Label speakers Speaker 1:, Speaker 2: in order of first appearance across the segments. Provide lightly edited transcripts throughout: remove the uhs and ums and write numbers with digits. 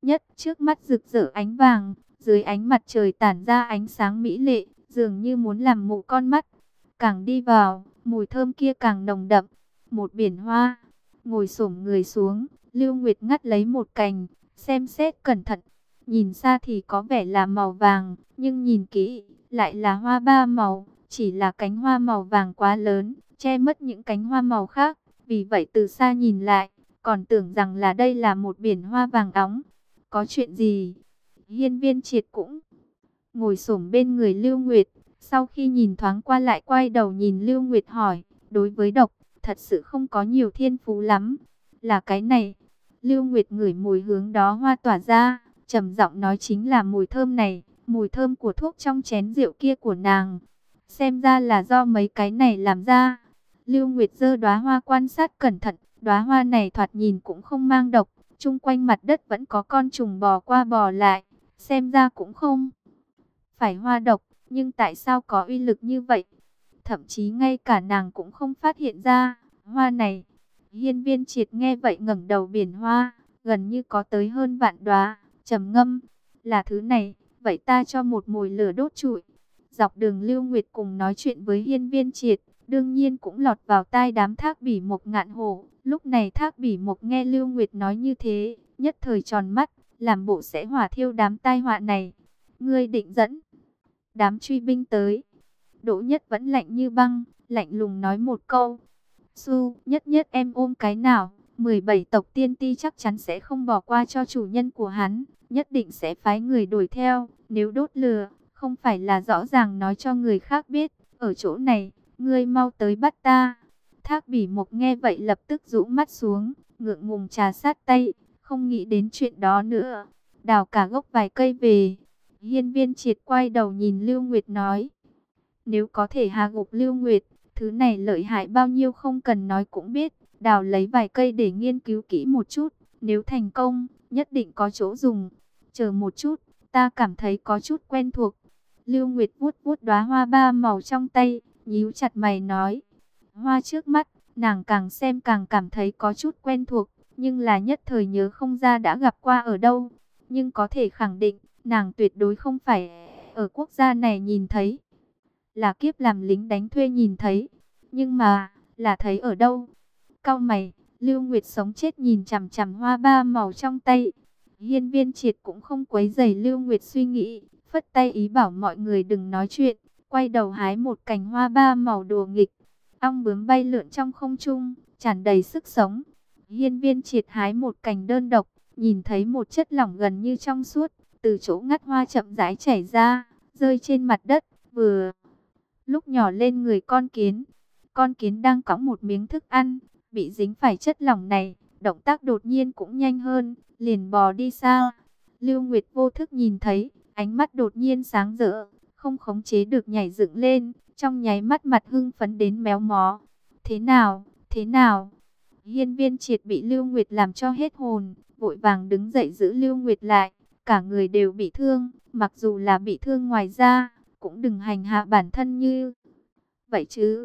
Speaker 1: nhất, trước mắt rực rỡ ánh vàng, dưới ánh mặt trời tản ra ánh sáng mỹ lệ, dường như muốn làm mù con mắt. Càng đi vào, mùi thơm kia càng nồng đậm. Một biển hoa, ngồi xổm người xuống, Lưu Nguyệt ngắt lấy một cành, xem xét cẩn thận. Nhìn xa thì có vẻ là màu vàng, nhưng nhìn kỹ lại là hoa ba màu, chỉ là cánh hoa màu vàng quá lớn, che mất những cánh hoa màu khác. Vì vậy từ xa nhìn lại, còn tưởng rằng là đây là một biển hoa vàng óng. Có chuyện gì? Hiên Viên Triệt cũng ngồi xổm bên người Lưu Nguyệt, sau khi nhìn thoáng qua lại quay đầu nhìn Lưu Nguyệt hỏi, đối với độc, thật sự không có nhiều thiên phú lắm. Là cái này. Lưu Nguyệt ngửi mùi hướng đó hoa tỏa ra, trầm giọng nói, chính là mùi thơm này, mùi thơm của thuốc trong chén rượu kia của nàng. Xem ra là do mấy cái này làm ra. Lưu Nguyệt giơ đóa hoa quan sát cẩn thận, đóa hoa này thoạt nhìn cũng không mang độc, chung quanh mặt đất vẫn có con trùng bò qua bò lại, xem ra cũng không phải hoa độc, nhưng tại sao có uy lực như vậy? Thậm chí ngay cả nàng cũng không phát hiện ra, hoa này. Hiên Viên Triệt nghe vậy ngẩng đầu, biển hoa, gần như có tới hơn vạn đóa, trầm ngâm, là thứ này, vậy ta cho một mồi lửa đốt trụi. Dọc đường Lưu Nguyệt cùng nói chuyện với Hiên Viên Triệt, đương nhiên cũng lọt vào tai đám Thác Bỉ Mộc Ngạn Hổ. Lúc này Thác Bỉ Mộc nghe Lưu Nguyệt nói như thế, nhất thời tròn mắt, làm bộ sẽ hỏa thiêu đám tai họa này. Ngươi định dẫn đám truy binh tới? Đỗ Nhất vẫn lạnh như băng, lạnh lùng nói một câu. Su, nhất nhất em ôm cái nào, 17 tộc tiên ti chắc chắn sẽ không bỏ qua cho chủ nhân của hắn, nhất định sẽ phái người đuổi theo. Nếu đốt lửa, không phải là rõ ràng nói cho người khác biết, ở chỗ này, ngươi mau tới bắt ta. Thác Bỉ Mộc nghe vậy lập tức rũ mắt xuống, ngượng ngùng trà sát tay, không nghĩ đến chuyện đó nữa. Đào cả gốc vài cây về. Hiên Viên Triệt quay đầu nhìn Lưu Nguyệt nói, nếu có thể hạ gục Lưu Nguyệt, thứ này lợi hại bao nhiêu không cần nói cũng biết. Đào lấy vài cây để nghiên cứu kỹ một chút, nếu thành công, nhất định có chỗ dùng. Chờ một chút, ta cảm thấy có chút quen thuộc. Lưu Nguyệt vuốt vuốt đóa hoa ba màu trong tay, nhíu chặt mày nói, hoa trước mắt, nàng càng xem càng cảm thấy có chút quen thuộc, nhưng là nhất thời nhớ không ra đã gặp qua ở đâu. Nhưng có thể khẳng định, nàng tuyệt đối không phải ở quốc gia này nhìn thấy, là kiếp làm lính đánh thuê nhìn thấy. Nhưng mà, là thấy ở đâu? Cau mày, Lưu Nguyệt sống chết nhìn chằm chằm hoa ba màu trong tay. Hiên Viên Triệt cũng không quấy rầy Lưu Nguyệt suy nghĩ, phất tay ý bảo mọi người đừng nói chuyện, quay đầu hái một cành hoa ba màu đùa nghịch. Ong bướm bay lượn trong không trung, tràn đầy sức sống. Hiên Viên Triệt hái một cành đơn độc, nhìn thấy một chất lỏng gần như trong suốt, từ chỗ ngắt hoa chậm rãi chảy ra, rơi trên mặt đất, vừa lúc nhỏ lên người con kiến. Con kiến đang cõng một miếng thức ăn, bị dính phải chất lỏng này, động tác đột nhiên cũng nhanh hơn, liền bò đi xa. Lưu Nguyệt vô thức nhìn thấy, ánh mắt đột nhiên sáng rỡ, không khống chế được nhảy dựng lên, trong nháy mắt mặt hưng phấn đến méo mó. Thế nào, thế nào? Hiên Viên Triệt bị Lưu Nguyệt làm cho hết hồn, vội vàng đứng dậy giữ Lưu Nguyệt lại, cả người đều bị thương, mặc dù là bị thương ngoài da, cũng đừng hành hạ bản thân như vậy chứ.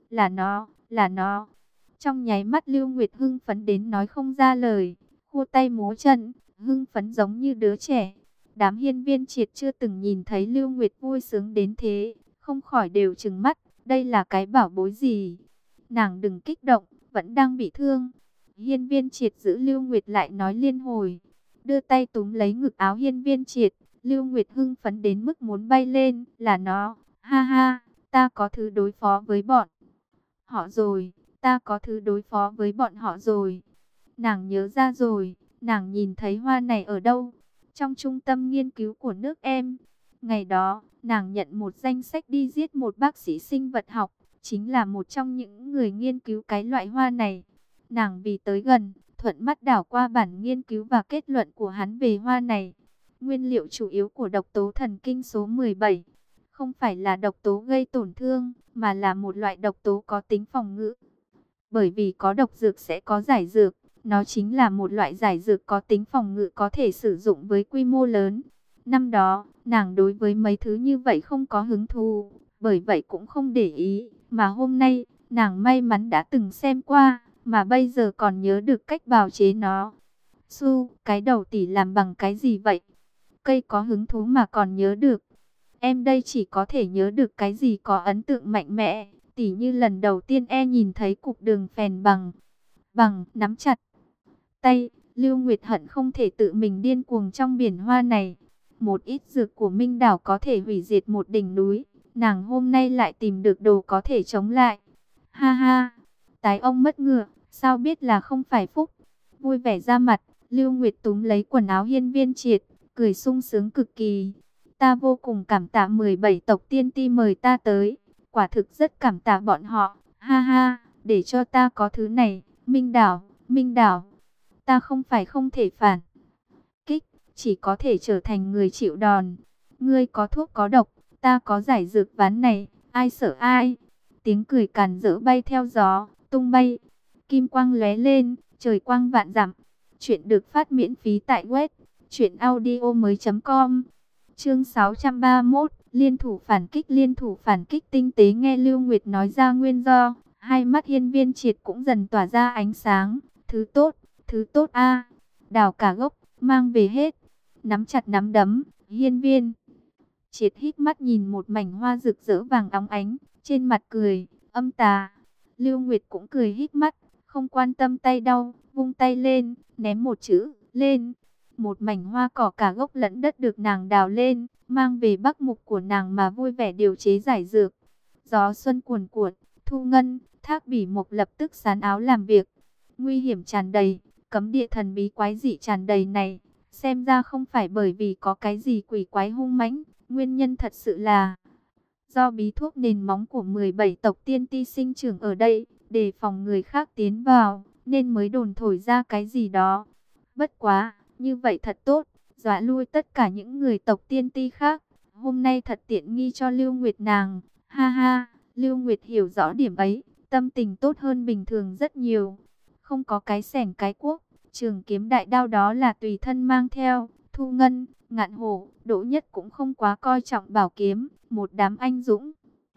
Speaker 1: Là nó. Trong nháy mắt Lưu Nguyệt hưng phấn đến nói không ra lời, khua tay múa chân, hưng phấn giống như đứa trẻ. Đám Hiên Viên Triệt chưa từng nhìn thấy Lưu Nguyệt vui sướng đến thế, không khỏi đều trừng mắt, đây là cái bảo bối gì? Nàng đừng kích động, vẫn đang bị thương. Hiên Viên Triệt giữ Lưu Nguyệt lại nói liên hồi, đưa tay túm lấy ngực áo Hiên Viên Triệt. Lưu Nguyệt hưng phấn đến mức muốn bay lên, là nó, ha ha, ta có thứ đối phó với bọn họ rồi, ta có thứ đối phó với bọn họ rồi. Nàng nhớ ra rồi, nàng nhìn thấy hoa này ở đâu? Trong trung tâm nghiên cứu của nước em. Ngày đó, nàng nhận một danh sách đi giết một bác sĩ sinh vật học, chính là một trong những người nghiên cứu cái loại hoa này. Nàng vì tới gần, thuận mắt đảo qua bản nghiên cứu và kết luận của hắn về hoa này. Nguyên liệu chủ yếu của độc tố thần kinh số 17 không phải là độc tố gây tổn thương, mà là một loại độc tố có tính phòng ngự. Bởi vì có độc dược sẽ có giải dược, nó chính là một loại giải dược có tính phòng ngự có thể sử dụng với quy mô lớn. Năm đó, nàng đối với mấy thứ như vậy không có hứng thú, bởi vậy cũng không để ý, mà hôm nay, nàng may mắn đã từng xem qua, mà bây giờ còn nhớ được cách bào chế nó. Su, cái đầu tỷ làm bằng cái gì vậy? Cây có hứng thú mà còn nhớ được. Em đây chỉ có thể nhớ được cái gì có ấn tượng mạnh mẽ. Tỉ như lần đầu tiên nhìn thấy cục đường phèn bằng nắm chặt tay. Lưu Nguyệt hận không thể tự mình điên cuồng trong biển hoa này. Một ít dược của Minh Đảo có thể hủy diệt một đỉnh núi. Nàng hôm nay lại tìm được đồ có thể chống lại. Ha ha, tái ông mất ngựa, sao biết là không phải phúc. Vui vẻ ra mặt, Lưu Nguyệt túm lấy quần áo Hiên Viên Triệt, cười sung sướng cực kỳ. Ta vô cùng cảm tạ 17 tộc tiên ti mời ta tới. Quả thực rất cảm tạ bọn họ. Ha ha, để cho ta có thứ này. Minh Đảo. Ta không phải không thể phản kích, chỉ có thể trở thành người chịu đòn. Ngươi có thuốc có độc, ta có giải dược ván này, ai sợ ai. Tiếng cười càn rỡ bay theo gió, tung bay. Kim quang lóe lên, trời quang vạn dặm. Chuyện được phát miễn phí tại web truyệnaudiomoi.com. Chương 631, liên thủ phản kích tinh tế. Nghe Lưu Nguyệt nói ra nguyên do, hai mắt Hiên Viên Triệt cũng dần tỏa ra ánh sáng. Thứ tốt a, đào cả gốc, mang về hết. Nắm chặt nắm đấm, Hiên Viên Triệt hít mắt nhìn một mảnh hoa rực rỡ vàng óng ánh, trên mặt cười âm tà. Lưu Nguyệt cũng cười hít mắt, không quan tâm tay đau, vung tay lên, ném một chữ lên. Một mảnh hoa cỏ cả gốc lẫn đất được nàng đào lên, mang về bắc mục của nàng mà vui vẻ điều chế giải dược. Gió xuân cuồn cuộn, Thu Ngân, Thác Bỉ Mộc lập tức sắn áo làm việc. Nguy hiểm tràn đầy, cấm địa thần bí quái dị tràn đầy này, xem ra không phải bởi vì có cái gì quỷ quái hung mãnh, nguyên nhân thật sự là do bí thuốc nền móng của 17 tộc tiên ti sinh trưởng ở đây, đề phòng người khác tiến vào, nên mới đồn thổi ra cái gì đó. Bất quá, như vậy thật tốt, dọa lui tất cả những người tộc tiên ti khác. Hôm nay thật tiện nghi cho Lưu Nguyệt nàng. Ha ha, Lưu Nguyệt hiểu rõ điểm ấy, tâm tình tốt hơn bình thường rất nhiều. Không có cái xẻng cái cuốc, trường kiếm đại đao đó là tùy thân mang theo. Thu Ngân, Ngạn Hổ, Đỗ Nhất cũng không quá coi trọng bảo kiếm, một đám anh dũng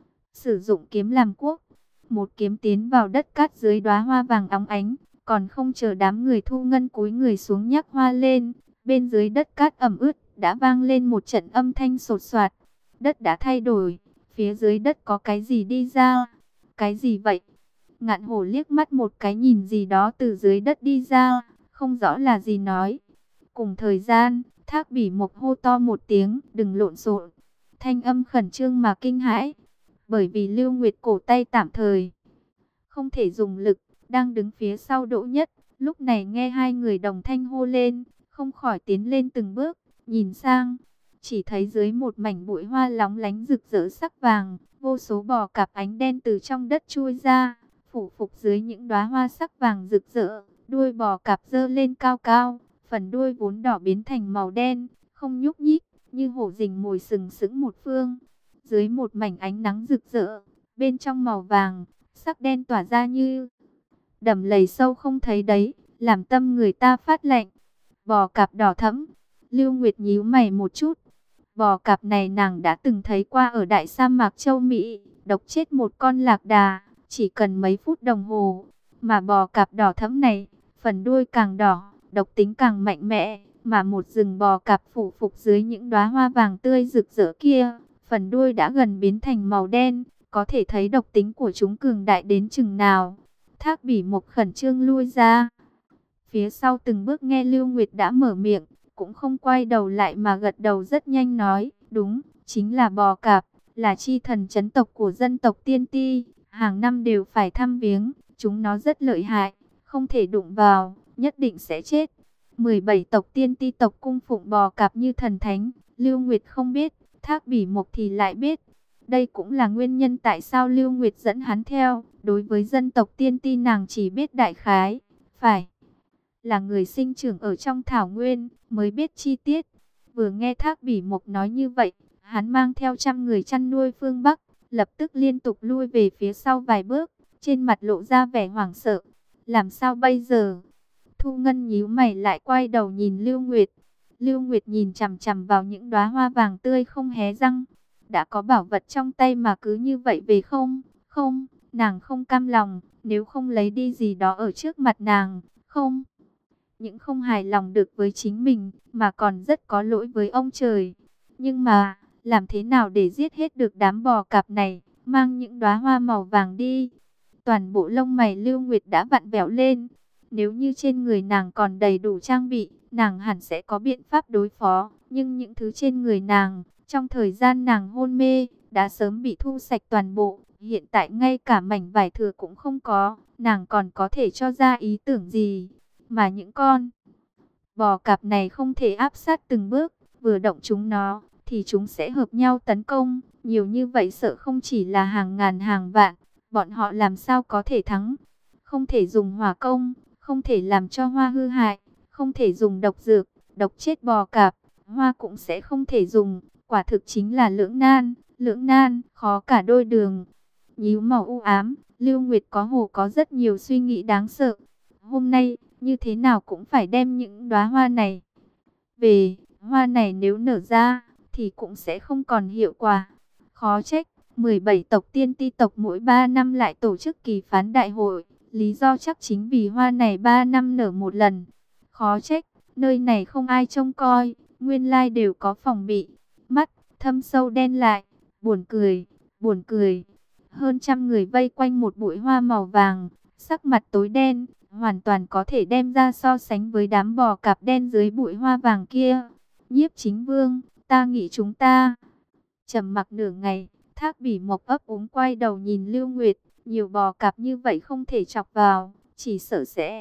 Speaker 1: sử dụng kiếm làm cuốc, một kiếm tiến vào đất cát dưới đóa hoa vàng óng ánh. Còn không chờ đám người Thu Ngân cúi người xuống nhắc hoa lên, bên dưới đất cát ẩm ướt đã vang lên một trận âm thanh sột soạt. Đất đã thay đổi, phía dưới đất có cái gì đi ra? Cái gì vậy? Ngạn Hổ liếc mắt một cái nhìn gì đó từ dưới đất đi ra, không rõ là gì nói. Cùng thời gian, Thác Bỉ Mộc hô to một tiếng, đừng lộn xộn. Thanh âm khẩn trương mà kinh hãi, bởi vì Lưu Nguyệt cổ tay tạm thời không thể dùng lực, đang đứng phía sau Đỗ Nhất, lúc này nghe hai người đồng thanh hô lên, không khỏi tiến lên từng bước, nhìn sang, chỉ thấy dưới một mảnh bụi hoa lóng lánh rực rỡ sắc vàng, vô số bò cạp ánh đen từ trong đất chui ra, phủ phục dưới những đóa hoa sắc vàng rực rỡ, đuôi bò cạp giơ lên cao cao, phần đuôi vốn đỏ biến thành màu đen, không nhúc nhích, như hổ rình mồi sừng sững một phương. Dưới một mảnh ánh nắng rực rỡ, bên trong màu vàng, sắc đen tỏa ra như đầm lầy sâu không thấy đấy, làm tâm người ta phát lạnh. Bò cạp đỏ thẫm, Lưu Nguyệt nhíu mày một chút. Bò cạp này nàng đã từng thấy qua ở đại sa mạc châu Mỹ, độc chết một con lạc đà, chỉ cần mấy phút đồng hồ. Mà bò cạp đỏ thẫm này, phần đuôi càng đỏ, độc tính càng mạnh mẽ, mà một rừng bò cạp phủ phục dưới những đóa hoa vàng tươi rực rỡ kia, phần đuôi đã gần biến thành màu đen, có thể thấy độc tính của chúng cường đại đến chừng nào. Thác Bỉ Mộc khẩn trương lui ra phía sau từng bước, nghe Lưu Nguyệt đã mở miệng, cũng không quay đầu lại mà gật đầu rất nhanh nói, đúng, chính là bò cạp, là chi thần trấn tộc của dân tộc Tiên Ti, hàng năm đều phải thăm viếng, chúng nó rất lợi hại, không thể đụng vào, nhất định sẽ chết. 17 tộc Tiên Ti tộc cung phụng bò cạp như thần thánh, Lưu Nguyệt không biết, Thác Bỉ Mộc thì lại biết. Đây cũng là nguyên nhân tại sao Lưu Nguyệt dẫn hắn theo, đối với dân tộc Tiên Ti nàng chỉ biết đại khái, phải là người sinh trưởng ở trong thảo nguyên mới biết chi tiết. Vừa nghe Thác Bỉ Mộc nói như vậy, hắn mang theo trăm người chăn nuôi phương Bắc, lập tức liên tục lui về phía sau vài bước, trên mặt lộ ra vẻ hoảng sợ. Làm sao bây giờ? Thu Ngân nhíu mày lại quay đầu nhìn Lưu Nguyệt. Lưu Nguyệt nhìn chằm chằm vào những đóa hoa vàng tươi không hé răng. Đã có bảo vật trong tay mà cứ như vậy về không? Không, nàng không cam lòng, nếu không lấy đi gì đó ở trước mặt nàng, không những không hài lòng được với chính mình, mà còn rất có lỗi với ông trời. Nhưng mà, làm thế nào để giết hết được đám bò cạp này, mang những đóa hoa màu vàng đi? Toàn bộ lông mày Lưu Nguyệt đã vặn vẹo lên. Nếu như trên người nàng còn đầy đủ trang bị, nàng hẳn sẽ có biện pháp đối phó. Nhưng những thứ trên người nàng, trong thời gian nàng hôn mê, đã sớm bị thu sạch toàn bộ. Hiện tại ngay cả mảnh vải thừa cũng không có, nàng còn có thể cho ra ý tưởng gì? Mà những con bò cạp này không thể áp sát từng bước, vừa động chúng nó, thì chúng sẽ hợp nhau tấn công. Nhiều như vậy sợ không chỉ là hàng ngàn hàng vạn, bọn họ làm sao có thể thắng? Không thể dùng hỏa công, không thể làm cho hoa hư hại, không thể dùng độc dược, độc chết bò cạp, hoa cũng sẽ không thể dùng. Quả thực chính là lưỡng nan, khó cả đôi đường. Nhíu màu u ám, Lưu Nguyệt có rất nhiều suy nghĩ đáng sợ. Hôm nay, như thế nào cũng phải đem những đóa hoa này về. Hoa này nếu nở ra, thì cũng sẽ không còn hiệu quả. Khó trách, 17 tộc tiên ti tộc mỗi 3 năm lại tổ chức kỳ phán đại hội. Lý do chắc chính vì hoa này 3 năm nở một lần. Khó trách, nơi này không ai trông coi, nguyên lai đều có phòng bị. Mắt, thâm sâu đen lại, buồn cười, buồn cười. Hơn trăm người vây quanh một bụi hoa màu vàng, sắc mặt tối đen, hoàn toàn có thể đem ra so sánh với đám bò cạp đen dưới bụi hoa vàng kia. Nhiếp Chính Vương, ta nghĩ chúng ta. Trầm mặc nửa ngày, Thác Bỉ Mộc ấp úng quay đầu nhìn Lưu Nguyệt, nhiều bò cạp như vậy không thể chọc vào, chỉ sợ sẽ.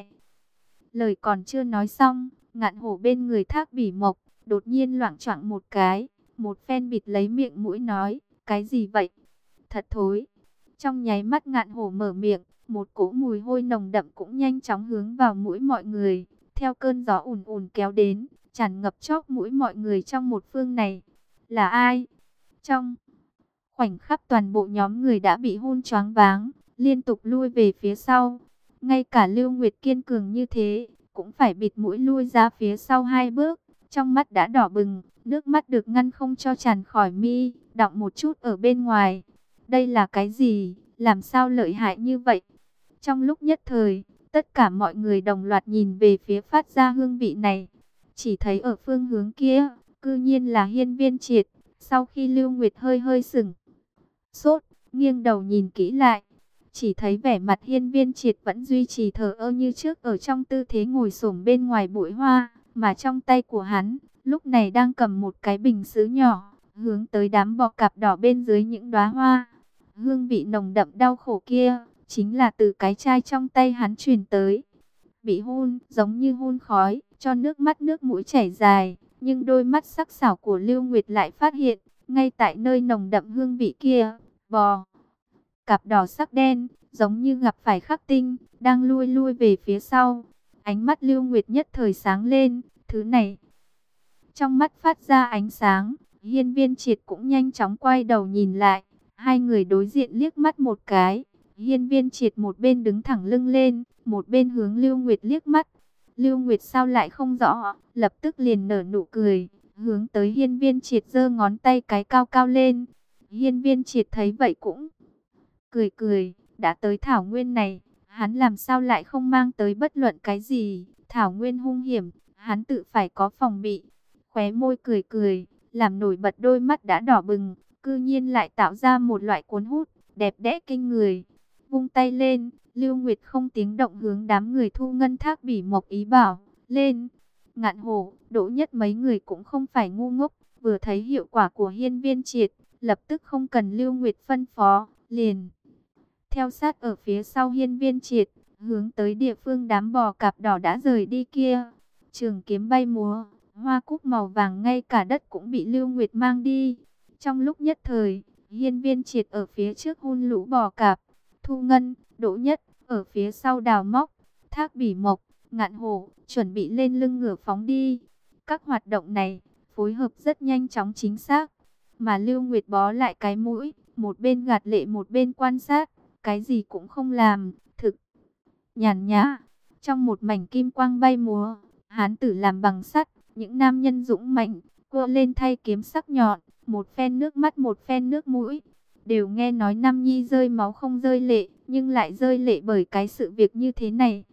Speaker 1: Lời còn chưa nói xong, Ngạn Hổ bên người Thác Bỉ Mộc đột nhiên loạng choạng một cái, một phen bịt lấy miệng mũi nói, cái gì vậy? Thật thối. Trong nháy mắt Ngạn Hổ mở miệng, một cỗ mùi hôi nồng đậm cũng nhanh chóng hướng vào mũi mọi người, theo cơn gió ùn ùn kéo đến, tràn ngập chóp mũi mọi người trong một phương này. Là ai? Trong khoảnh khắc toàn bộ nhóm người đã bị hôn choáng váng, liên tục lui về phía sau. Ngay cả Lưu Nguyệt kiên cường như thế, cũng phải bịt mũi lui ra phía sau 2 bước, trong mắt đã đỏ bừng, nước mắt được ngăn không cho tràn khỏi mi, đọng một chút ở bên ngoài. Đây là cái gì? Làm sao lợi hại như vậy? Trong lúc nhất thời, tất cả mọi người đồng loạt nhìn về phía phát ra hương vị này. Chỉ thấy ở phương hướng kia, cư nhiên là Hiên Viên Triệt. Sau khi Lưu Nguyệt hơi hơi sững sốt, nghiêng đầu nhìn kỹ lại, chỉ thấy vẻ mặt Hiên Viên Triệt vẫn duy trì thờ ơ như trước ở trong tư thế ngồi xổm bên ngoài bụi hoa, mà trong tay của hắn, lúc này đang cầm một cái bình sứ nhỏ, hướng tới đám bọ cạp đỏ bên dưới những đóa hoa. Hương vị nồng đậm đau khổ kia, chính là từ cái chai trong tay hắn truyền tới. Bị hôn, giống như hôn khói, cho nước mắt nước mũi chảy dài, nhưng đôi mắt sắc sảo của Lưu Nguyệt lại phát hiện, ngay tại nơi nồng đậm hương vị kia, bò cạp đỏ sắc đen, giống như gặp phải khắc tinh, đang lui lui về phía sau. Ánh mắt Lưu Nguyệt nhất thời sáng lên, thứ này. Trong mắt phát ra ánh sáng, Hiên Viên Triệt cũng nhanh chóng quay đầu nhìn lại. Hai người đối diện liếc mắt một cái. Hiên Viên Triệt một bên đứng thẳng lưng lên, một bên hướng Lưu Nguyệt liếc mắt. Lưu Nguyệt sao lại không rõ, lập tức liền nở nụ cười, hướng tới Hiên Viên Triệt giơ ngón tay cái cao cao lên. Hiên Viên Triệt thấy vậy cũng cười cười, đã tới thảo nguyên này, hắn làm sao lại không mang tới bất luận cái gì, thảo nguyên hung hiểm, hắn tự phải có phòng bị. Khóe môi cười cười, làm nổi bật đôi mắt đã đỏ bừng, cư nhiên lại tạo ra một loại cuốn hút, đẹp đẽ kinh người. Vung tay lên, Lưu Nguyệt không tiếng động hướng đám người Thu Ngân Thác Bỉ Mộc ý bảo, lên. Ngạn Hổ, Đỗ Nhất mấy người cũng không phải ngu ngốc, vừa thấy hiệu quả của Hiên Viên Triệt, lập tức không cần Lưu Nguyệt phân phó, liền theo sát ở phía sau Hiên Viên Triệt, hướng tới địa phương đám bò cạp đỏ đã rời đi kia. Trường kiếm bay múa, hoa cúc màu vàng ngay cả đất cũng bị Lưu Nguyệt mang đi. Trong lúc nhất thời, Hiên Viên Triệt ở phía trước hun lũ bò cạp, Thu Ngân, Đỗ Nhất ở phía sau đào móc, Thác Bỉ Mộc, Ngạn Hổ chuẩn bị lên lưng ngựa phóng đi. Các hoạt động này phối hợp rất nhanh chóng chính xác, mà Lưu Nguyệt bó lại cái mũi, một bên gạt lệ một bên quan sát, cái gì cũng không làm, thực nhàn nhã. Trong một mảnh kim quang bay múa, hán tử làm bằng sắt, những nam nhân dũng mạnh, cua lên thay kiếm sắc nhọn, một phen nước mắt một phen nước mũi. Đều nghe nói Nam Nhi rơi máu không rơi lệ, nhưng lại rơi lệ bởi cái sự việc như thế này.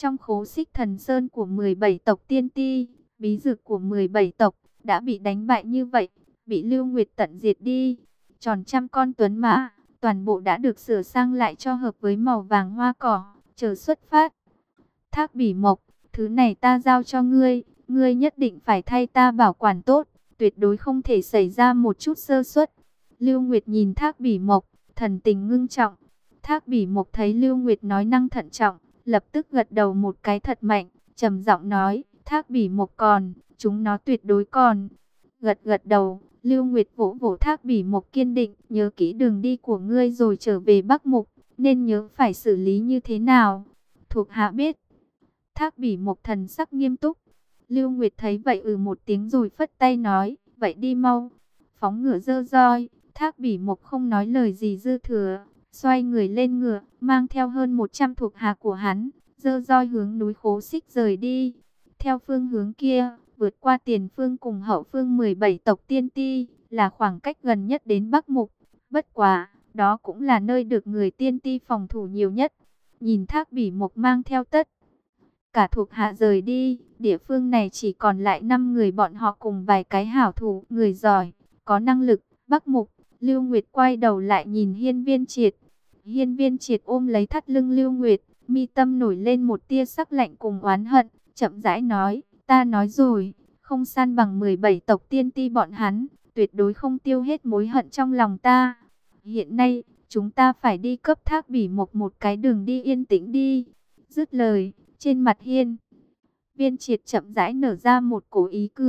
Speaker 1: Trong khố xích thần sơn của 17 tộc tiên ti, bí dược của 17 tộc đã bị đánh bại như vậy, bị Lưu Nguyệt tận diệt đi. Tròn trăm con tuấn mã, toàn bộ đã được sửa sang lại cho hợp với màu vàng hoa cỏ, chờ xuất phát. Thác Bỉ Mộc, thứ này ta giao cho ngươi, ngươi nhất định phải thay ta bảo quản tốt, tuyệt đối không thể xảy ra một chút sơ suất. Lưu Nguyệt nhìn Thác Bỉ Mộc, thần tình ngưng trọng. Thác Bỉ Mộc thấy Lưu Nguyệt nói năng thận trọng, lập tức gật đầu một cái thật mạnh, trầm giọng nói, Thác Bỉ Mộc còn, chúng nó tuyệt đối còn. Gật gật đầu, Lưu Nguyệt vỗ vỗ Thác Bỉ Mộc kiên định, nhớ kỹ đường đi của ngươi rồi trở về Bắc Mục, nên nhớ phải xử lý như thế nào. Thuộc hạ biết. Thác Bỉ Mộc thần sắc nghiêm túc. Lưu Nguyệt thấy vậy một tiếng rồi phất tay nói, vậy đi mau. Phóng ngựa dơ roi, Thác Bỉ Mộc không nói lời gì dư thừa, xoay người lên ngựa, mang theo hơn 100 thuộc hạ của hắn, dơ roi hướng núi Khố Xích rời đi. Theo phương hướng kia, vượt qua tiền phương cùng hậu phương 17 tộc tiên ti, là khoảng cách gần nhất đến Bắc Mục. Bất quá, đó cũng là nơi được người tiên ti phòng thủ nhiều nhất. Nhìn Thác Bỉ Mộc mang theo tất cả thuộc hạ rời đi, địa phương này chỉ còn lại 5 người bọn họ cùng vài cái hảo thủ, người giỏi, có năng lực. Bắc Mục, Lưu Nguyệt quay đầu lại nhìn Hiên Viên Triệt. Hiên Viên Triệt ôm lấy thắt lưng Lưu Nguyệt, mi tâm nổi lên một tia sắc lạnh cùng oán hận, chậm rãi nói, ta nói rồi, không san bằng 17 tộc tiên ti bọn hắn, tuyệt đối không tiêu hết mối hận trong lòng ta. Hiện nay, chúng ta phải đi cấp Thác Bỉ Mộc một cái đường đi yên tĩnh đi. Dứt lời, trên mặt Hiên Viên Triệt chậm rãi nở ra một cổ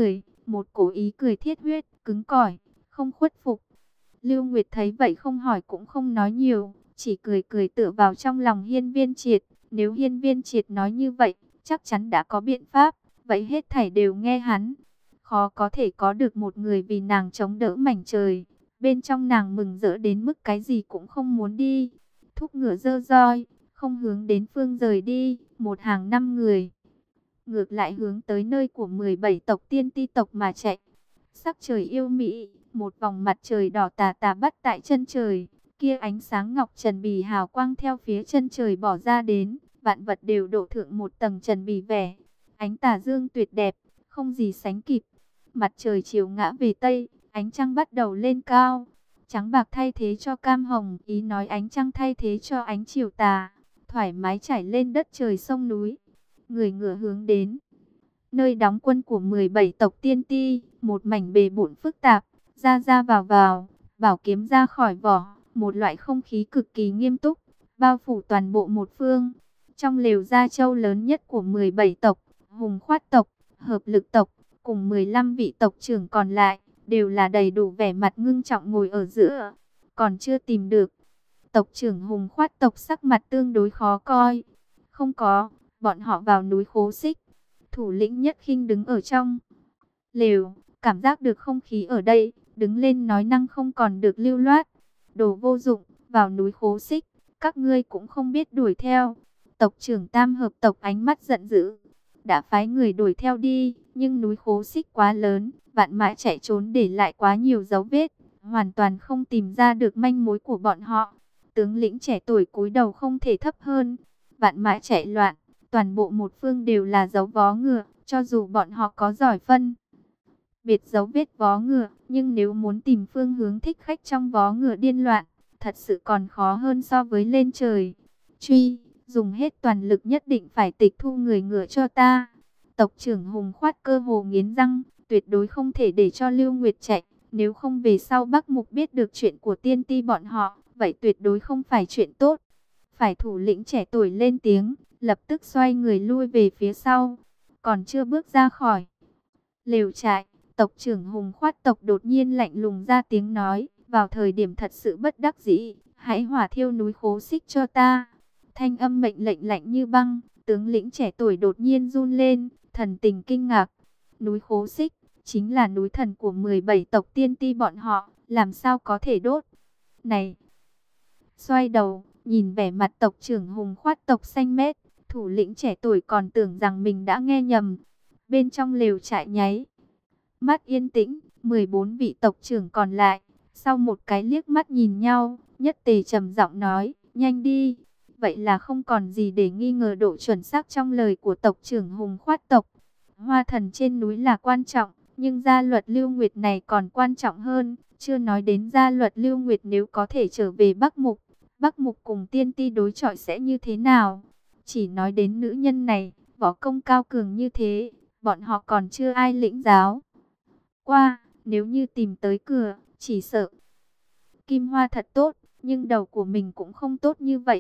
Speaker 1: ý cười thiết huyết, cứng cỏi, không khuất phục. Lưu Nguyệt thấy vậy không hỏi cũng không nói nhiều, chỉ cười cười tựa vào trong lòng Hiên Viên Triệt. Nếu Hiên Viên Triệt nói như vậy, chắc chắn đã có biện pháp, vậy hết thảy đều nghe hắn. Khó có thể có được một người vì nàng chống đỡ mảnh trời, bên trong nàng mừng rỡ đến mức cái gì cũng không muốn đi. Thúc ngựa dơ roi, không hướng đến phương rời đi, một hàng 5 người ngược lại hướng tới nơi của 17 tộc tiên ti tộc mà chạy. Sắc trời yêu mỹ, một vòng mặt trời đỏ tà tà bắt tại chân trời, kia ánh sáng ngọc trần bì hào quang theo phía chân trời bỏ ra đến, vạn vật đều đổ thượng một tầng trần bì vẻ. Ánh tà dương tuyệt đẹp, không gì sánh kịp. Mặt trời chiều ngã về tây, ánh trăng bắt đầu lên cao. Trắng bạc thay thế cho cam hồng, ý nói ánh trăng thay thế cho ánh chiều tà, thoải mái trải lên đất trời sông núi. Người ngựa hướng đến nơi đóng quân của 17 tộc tiên ti, một mảnh bề bộn phức tạp, ra ra vào, bảo kiếm ra khỏi vỏ, một loại không khí cực kỳ nghiêm túc, bao phủ toàn bộ một phương. Trong lều gia châu lớn nhất của 17 tộc, Hùng Khoát tộc, Hợp Lực tộc, cùng 15 vị tộc trưởng còn lại, đều là đầy đủ vẻ mặt ngưng trọng ngồi ở giữa. Còn chưa tìm được, tộc trưởng Hùng Khoát tộc sắc mặt tương đối khó coi. Không có, bọn họ vào núi Khố Xích. Thủ lĩnh Nhất Khinh đứng ở trong lều, cảm giác được không khí ở đây, đứng lên nói năng không còn được lưu loát. Đồ vô dụng, vào núi Khố Xích, các ngươi cũng không biết đuổi theo. Tộc trưởng Tam Hợp tộc ánh mắt giận dữ, đã phái người đuổi theo đi, nhưng núi Khố Xích quá lớn, vạn mã chạy trốn để lại quá nhiều dấu vết, hoàn toàn không tìm ra được manh mối của bọn họ. Tướng lĩnh trẻ tuổi cúi đầu không thể thấp hơn. Vạn mã chạy loạn, toàn bộ một phương đều là dấu vó ngựa, cho dù bọn họ có giỏi phân biệt dấu vết vó ngựa, nhưng nếu muốn tìm phương hướng thích khách trong vó ngựa điên loạn, thật sự còn khó hơn so với lên trời. Truy, dùng hết toàn lực, nhất định phải tịch thu người ngựa cho ta. Tộc trưởng Hùng Khoát cơ hồ nghiến răng, tuyệt đối không thể để cho Lưu Nguyệt chạy, nếu không về sau Bắc Mục biết được chuyện của tiên ti bọn họ, vậy tuyệt đối không phải chuyện tốt. Phải thủ lĩnh trẻ tuổi lên tiếng, lập tức xoay người lui về phía sau. Còn chưa bước ra khỏi lều trại, tộc trưởng Hùng Khoát tộc đột nhiên lạnh lùng ra tiếng nói, vào thời điểm thật sự bất đắc dĩ, hãy hỏa thiêu núi Khố Xích cho ta. Thanh âm mệnh lệnh lạnh như băng, tướng lĩnh trẻ tuổi đột nhiên run lên, thần tình kinh ngạc. Núi Khố Xích chính là núi thần của 17 tộc tiên ti bọn họ, làm sao có thể đốt? Này! Xoay đầu, nhìn vẻ mặt tộc trưởng Hùng Khoát tộc xanh mét, thủ lĩnh trẻ tuổi còn tưởng rằng mình đã nghe nhầm. Bên trong lều trại nháy mắt yên tĩnh, 14 vị tộc trưởng còn lại, sau một cái liếc mắt nhìn nhau, nhất tề trầm giọng nói, nhanh đi. vậy là không còn gì để nghi ngờ độ chuẩn xác trong lời của tộc trưởng Hùng Khoát tộc. Hoa thần trên núi là quan trọng, nhưng gia luật Lưu Nguyệt này còn quan trọng hơn. Chưa nói đến gia luật Lưu Nguyệt nếu có thể trở về Bắc Mục cùng tiên ti đối chọi sẽ như thế nào? Chỉ nói đến nữ nhân này, võ công cao cường như thế, bọn họ còn chưa ai lĩnh giáo qua. Nếu như tìm tới cửa, chỉ sợ Kim Hoa thật tốt, nhưng đầu của mình cũng không tốt như vậy.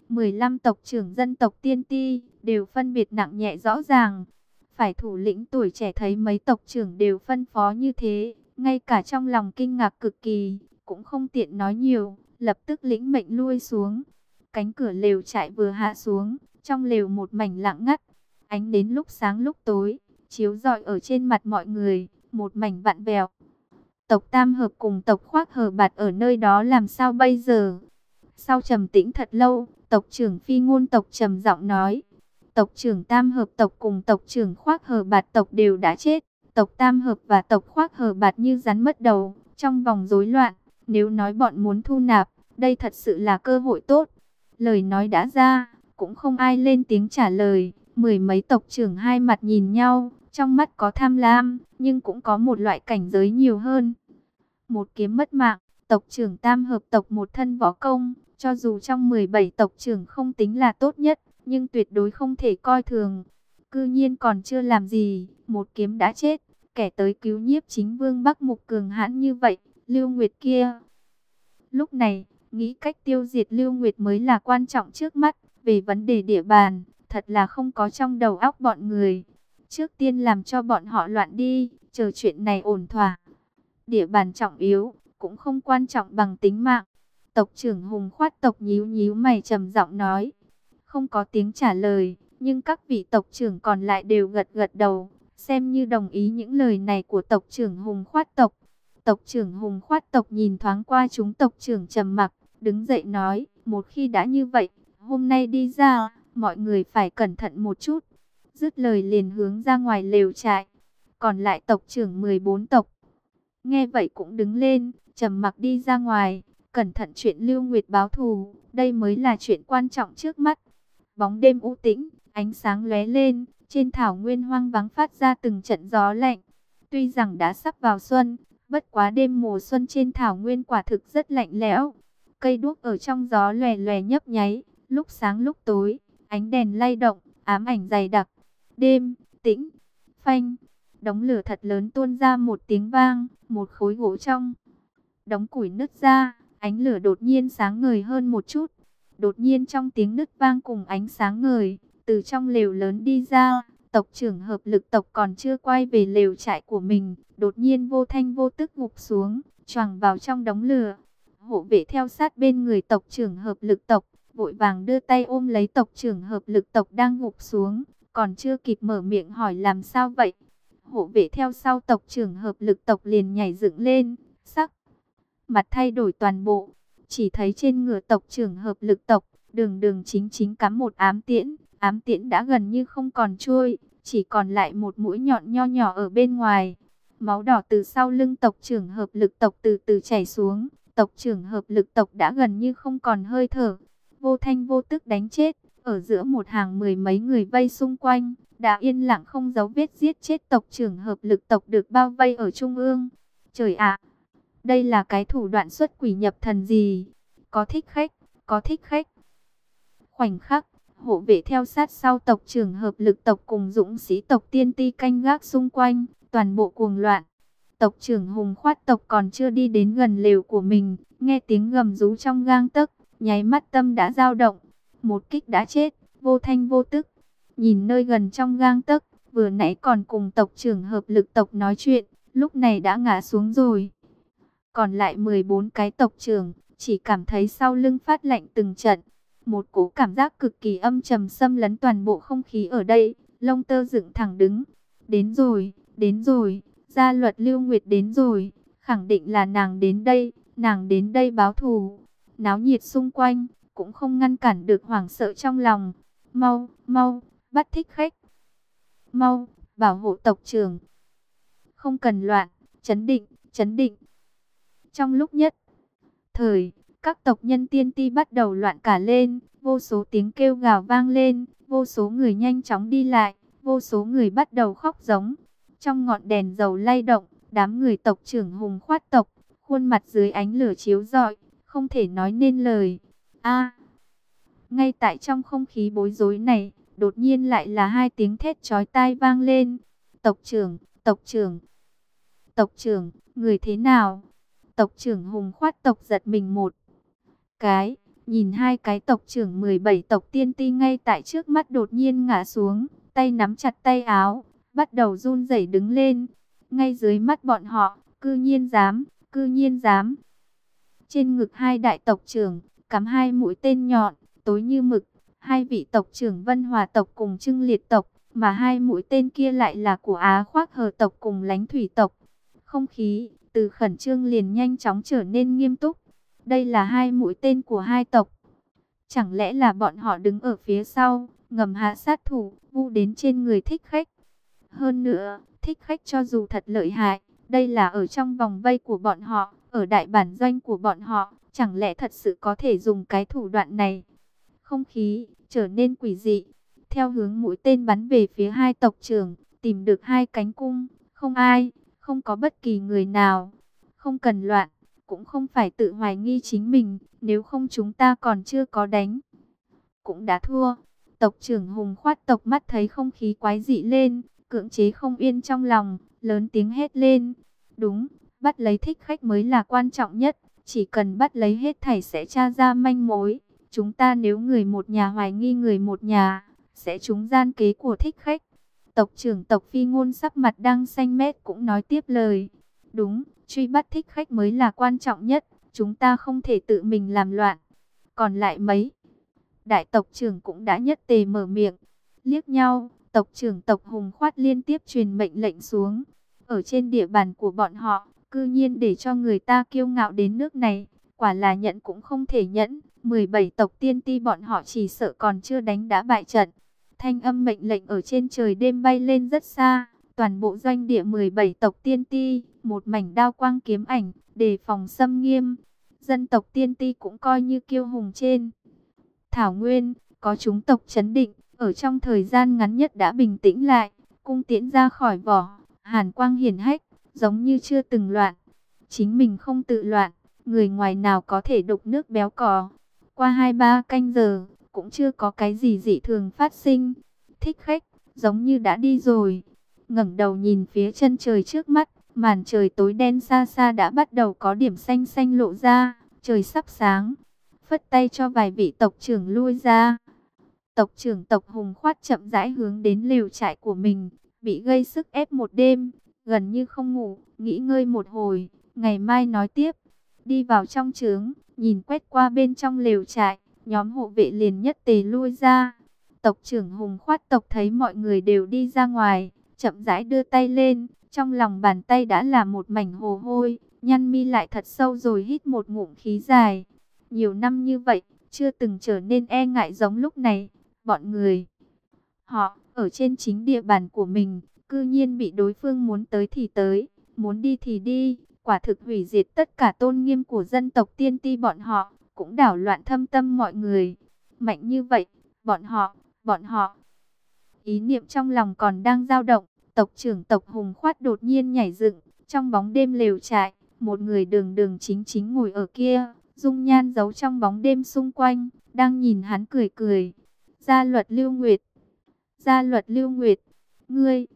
Speaker 1: 15 tộc trưởng dân tộc tiên ti đều phân biệt nặng nhẹ rõ ràng. Phải thủ lĩnh tuổi trẻ thấy mấy tộc trưởng đều phân phó như thế, ngay cả trong lòng kinh ngạc cực kỳ, cũng không tiện nói nhiều, lập tức lĩnh mệnh lui xuống. Cánh cửa lều trại vừa hạ xuống, trong lều một mảnh lặng ngắt, ánh đến lúc sáng lúc tối, chiếu rọi ở trên mặt mọi người, một mảnh vặn vẹo. Tộc Tam Hợp cùng tộc Khoác Hờ Bạt ở nơi đó làm sao bây giờ? Sau trầm tĩnh thật lâu, tộc trưởng Phi Ngôn tộc trầm giọng nói, tộc trưởng Tam Hợp tộc cùng tộc trưởng Khoác Hờ Bạt tộc đều đã chết. Tộc Tam Hợp và tộc Khoác Hờ Bạt như rắn mất đầu, trong vòng rối loạn. Nếu nói bọn muốn thu nạp, đây thật sự là cơ hội tốt. Lời nói đã ra, cũng không ai lên tiếng trả lời. Mười mấy tộc trưởng hai mặt nhìn nhau, trong mắt có tham lam, nhưng cũng có một loại cảnh giới nhiều hơn. Một kiếm mất mạng, tộc trưởng Tam Hợp tộc một thân võ công, cho dù trong 17 tộc trưởng không tính là tốt nhất, nhưng tuyệt đối không thể coi thường. Cư nhiên còn chưa làm gì, một kiếm đã chết. Kẻ tới cứu Nhiếp Chính Vương Bắc Mục cường hãn như vậy, Lưu Nguyệt kia. Lúc này, nghĩ cách tiêu diệt Lưu Nguyệt mới là quan trọng trước mắt. Về vấn đề địa bàn, thật là không có trong đầu óc bọn người. Trước tiên làm cho bọn họ loạn đi, chờ chuyện này ổn thỏa. Địa bàn trọng yếu, cũng không quan trọng bằng tính mạng. Tộc trưởng Hùng Khoát tộc nhíu nhíu mày trầm giọng nói. Không có tiếng trả lời, nhưng các vị tộc trưởng còn lại đều gật gật đầu, xem như đồng ý những lời này của tộc trưởng Hùng Khoát tộc. Tộc trưởng Hùng Khoát tộc nhìn thoáng qua chúng tộc trưởng trầm mặc, đứng dậy nói, một khi đã như vậy, hôm nay đi ra, mọi người phải cẩn thận một chút. Dứt lời liền hướng ra ngoài lều trại. Còn lại tộc trưởng 14 tộc nghe vậy cũng đứng lên, trầm mặc đi ra ngoài, cẩn thận chuyện Lưu Nguyệt báo thù, đây mới là chuyện quan trọng trước mắt. Bóng đêm u tĩnh, ánh sáng lóe lên, trên thảo nguyên hoang vắng phát ra từng trận gió lạnh. Tuy rằng đã sắp vào xuân, bất quá đêm mùa xuân trên thảo nguyên quả thực rất lạnh lẽo. Cây đuốc ở trong gió lòe lòe nhấp nháy, lúc sáng lúc tối, ánh đèn lay động, ám ảnh dày đặc. Đêm, tĩnh, phanh, đống lửa thật lớn tuôn ra một tiếng vang, một khối gỗ trong đống củi nứt ra, ánh lửa đột nhiên sáng ngời hơn một chút. Đột nhiên trong tiếng nứt vang cùng ánh sáng ngời, từ trong lều lớn đi ra, tộc trưởng Hợp Lực tộc còn chưa quay về lều trại của mình, đột nhiên vô thanh vô tức gục xuống, choàng vào trong đống lửa. Hộ vệ theo sát bên người tộc trưởng Hợp Lực tộc, vội vàng đưa tay ôm lấy tộc trưởng Hợp Lực tộc đang gục xuống, còn chưa kịp mở miệng hỏi làm sao vậy. Hộ vệ theo sau tộc trưởng Hợp Lực tộc liền nhảy dựng lên, sắc mặt thay đổi toàn bộ. Chỉ thấy trên ngựa tộc trưởng Hợp Lực tộc, đường đường chính chính cắm một ám tiễn đã gần như không còn trôi, chỉ còn lại một mũi nhọn nho nhỏ ở bên ngoài. Máu đỏ từ sau lưng tộc trưởng Hợp Lực tộc từ từ chảy xuống, tộc trưởng Hợp Lực tộc đã gần như không còn hơi thở, vô thanh vô tức đánh chết. Ở giữa một hàng mười mấy người vây xung quanh, đã yên lặng không dấu vết giết chết tộc trưởng Hợp Lực tộc được bao vây ở trung ương. Trời ạ! Đây là cái thủ đoạn xuất quỷ nhập thần gì? Có thích khách, có thích khách. Khoảnh khắc, hộ vệ theo sát sau tộc trưởng Hợp Lực tộc cùng dũng sĩ tộc tiên ti canh gác xung quanh, toàn bộ cuồng loạn. Tộc trưởng Hùng Khoát tộc còn chưa đi đến gần lều của mình, nghe tiếng gầm rú trong gang tấc, nháy mắt tâm đã dao động. Một kích đã chết, vô thanh vô tức. Nhìn nơi gần trong gang tấc, vừa nãy còn cùng tộc trưởng Hợp Lực tộc nói chuyện, lúc này đã ngã xuống rồi. Còn lại 14 cái tộc trưởng, chỉ cảm thấy sau lưng phát lạnh từng trận. Một cỗ cảm giác cực kỳ âm trầm xâm lấn toàn bộ không khí ở đây, lông tơ dựng thẳng đứng. Đến rồi, gia luật Lưu Nguyệt đến rồi, khẳng định là nàng đến đây báo thù. Náo nhiệt xung quanh, cũng không ngăn cản được hoảng sợ trong lòng. Mau, bắt thích khách. Mau, bảo hộ tộc trưởng. Không cần loạn, trấn định. Trong lúc nhất thời, các tộc nhân tiên ti bắt đầu loạn cả lên, vô số tiếng kêu gào vang lên, vô số người nhanh chóng đi lại, vô số người bắt đầu khóc giống. Trong ngọn đèn dầu lay động, đám người tộc trưởng Hùng Khoát tộc, khuôn mặt dưới ánh lửa chiếu rọi, không thể nói nên lời. Ngay tại trong không khí bối rối này, đột nhiên lại là hai tiếng thét chói tai vang lên. Tộc trưởng, tộc trưởng, tộc trưởng, người thế nào? Tộc trưởng Hùng Khoát tộc giật mình một cái, nhìn hai cái tộc trưởng 17 tộc tiên ti ngay tại trước mắt đột nhiên ngã xuống, tay nắm chặt tay áo, bắt đầu run rẩy đứng lên. Ngay dưới mắt bọn họ, cư nhiên dám. Trên ngực hai đại tộc trưởng, cắm hai mũi tên nhọn, tối như mực, hai vị tộc trưởng Vân Hòa tộc cùng Trưng Liệt tộc, mà hai mũi tên kia lại là của Á Khoác Hờ tộc cùng Lánh Thủy tộc. Không khí từ khẩn trương liền nhanh chóng trở nên nghiêm túc. Đây là hai mũi tên của hai tộc. Chẳng lẽ là bọn họ đứng ở phía sau, ngầm hạ sát thủ, vu đến trên người Thích Khách. Hơn nữa, Thích Khách cho dù thật lợi hại, đây là ở trong vòng vây của bọn họ, ở đại bản doanh của bọn họ, chẳng lẽ thật sự có thể dùng cái thủ đoạn này. Không khí trở nên quỷ dị, theo hướng mũi tên bắn về phía hai tộc trưởng, tìm được hai cánh cung, không ai, không có bất kỳ người nào. Không cần loạn, cũng không phải tự hoài nghi chính mình, nếu không chúng ta còn chưa có đánh, cũng đã thua. Tộc trưởng Hùng Khoát tộc mắt thấy không khí quái dị lên, cưỡng chế không yên trong lòng, lớn tiếng hét lên. Đúng, bắt lấy Thích Khách mới là quan trọng nhất, chỉ cần bắt lấy hết thảy sẽ tra ra manh mối. Chúng ta nếu người một nhà hoài nghi người một nhà, sẽ trúng gian kế của Thích Khách. Tộc trưởng tộc Phi Ngôn sắc mặt đang xanh mét cũng nói tiếp lời. Đúng, truy bắt Thích Khách mới là quan trọng nhất, chúng ta không thể tự mình làm loạn. Còn lại mấy đại tộc trưởng cũng đã nhất tề mở miệng, liếc nhau. Tộc trưởng tộc Hùng Khoát liên tiếp truyền mệnh lệnh xuống. Ở trên địa bàn của bọn họ, cư nhiên để cho người ta kiêu ngạo đến nước này, quả là nhẫn cũng không thể nhẫn. 17 tộc tiên ti bọn họ chỉ sợ còn chưa đánh đã bại trận. Thanh âm mệnh lệnh ở trên trời đêm bay lên rất xa. Toàn bộ doanh địa 17 tộc tiên ti, một mảnh đao quang kiếm ảnh, đề phòng xâm nghiêm. Dân tộc tiên ti cũng coi như kiêu hùng trên thảo nguyên, có chúng tộc trấn định, ở trong thời gian ngắn nhất đã bình tĩnh lại, cung tiễn ra khỏi vỏ, hàn quang hiển hách, giống như chưa từng loạn. Chính mình không tự loạn, người ngoài nào có thể đục nước béo cò. Qua 2-3 canh giờ, cũng chưa có cái gì dị thường phát sinh. Thích Khách, giống như đã đi rồi. Ngẩng đầu nhìn phía chân trời trước mắt, màn trời tối đen xa xa đã bắt đầu có điểm xanh xanh lộ ra, trời sắp sáng. Phất tay cho vài vị tộc trưởng lui ra. Tộc trưởng tộc Hùng Khoát chậm rãi hướng đến lều trại của mình, bị gây sức ép một đêm, gần như không ngủ, nghỉ ngơi một hồi, ngày mai nói tiếp. Đi vào trong trướng, nhìn quét qua bên trong lều trại, nhóm hộ vệ liền nhất tề lui ra. Tộc trưởng Hùng Khoát tộc thấy mọi người đều đi ra ngoài, chậm rãi đưa tay lên, trong lòng bàn tay đã là một mảnh hồ hôi, nhăn mi lại thật sâu rồi hít một ngụm khí dài. Nhiều năm như vậy, chưa từng trở nên e ngại giống lúc này. Bọn người họ ở trên chính địa bàn của mình, cư nhiên bị đối phương muốn tới thì tới, muốn đi thì đi, quả thực hủy diệt tất cả tôn nghiêm của dân tộc tiên ti bọn họ, cũng đảo loạn thâm tâm mọi người. Mạnh như vậy, bọn họ, ý niệm trong lòng còn đang dao động, tộc trưởng tộc Hùng Khoát đột nhiên nhảy dựng, trong bóng đêm lều trại, một người đường đường chính chính ngồi ở kia, dung nhan giấu trong bóng đêm xung quanh, đang nhìn hắn cười cười. Gia Luật Lưu Nguyệt, Gia Luật Lưu Nguyệt, ngươi.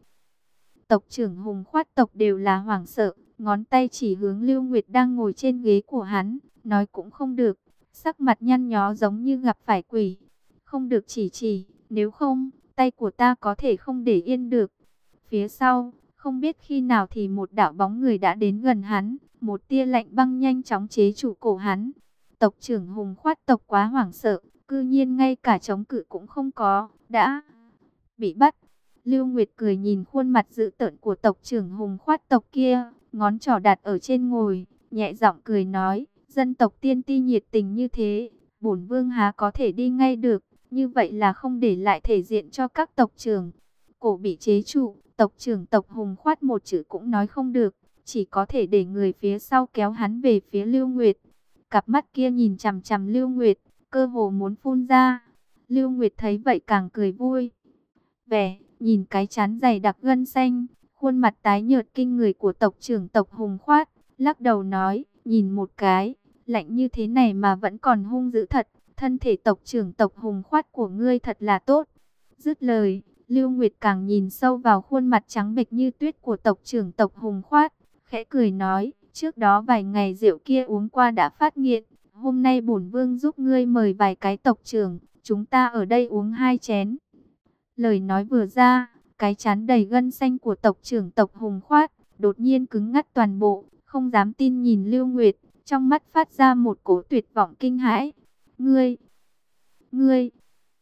Speaker 1: Tộc trưởng Hùng Khoát tộc đều là hoảng sợ, ngón tay chỉ hướng Lưu Nguyệt đang ngồi trên ghế của hắn, nói cũng không được, sắc mặt nhăn nhó giống như gặp phải quỷ. Không được chỉ, nếu không, tay của ta có thể không để yên được. Phía sau, không biết khi nào thì một đạo bóng người đã đến gần hắn, một tia lạnh băng nhanh chóng chế trụ cổ hắn. Tộc trưởng Hùng Khoát tộc quá hoảng sợ, cư nhiên ngay cả chống cự cũng không có, đã bị bắt. Lưu Nguyệt cười nhìn khuôn mặt dữ tợn của tộc trưởng Hùng Khoát tộc kia, ngón trỏ đặt ở trên ngồi, nhẹ giọng cười nói, dân tộc tiên ti nhiệt tình như thế, bổn vương há có thể đi ngay được, như vậy là không để lại thể diện cho các tộc trưởng. Cổ bị chế trụ, tộc trưởng tộc Hùng Khoát một chữ cũng nói không được, chỉ có thể để người phía sau kéo hắn về phía Lưu Nguyệt. Cặp mắt kia nhìn chằm chằm Lưu Nguyệt, cơ hồ muốn phun ra. Lưu Nguyệt thấy vậy càng cười vui vẻ, nhìn cái trán dày đặc gân xanh, khuôn mặt tái nhợt kinh người của tộc trưởng tộc Hùng Khoát, lắc đầu nói, nhìn một cái, lạnh như thế này mà vẫn còn hung dữ thật, thân thể tộc trưởng tộc Hùng Khoát của ngươi thật là tốt. Dứt lời, Lưu Nguyệt càng nhìn sâu vào khuôn mặt trắng bệch như tuyết của tộc trưởng tộc Hùng Khoát, khẽ cười nói, trước đó vài ngày rượu kia uống qua đã phát nghiện, hôm nay bổn vương giúp ngươi mời vài cái tộc trưởng, chúng ta ở đây uống 2 chén. Lời nói vừa ra, cái trán đầy gân xanh của tộc trưởng tộc Hùng Khoát đột nhiên cứng ngắc toàn bộ, không dám tin nhìn Lưu Nguyệt, trong mắt phát ra một cỗ tuyệt vọng kinh hãi. Ngươi,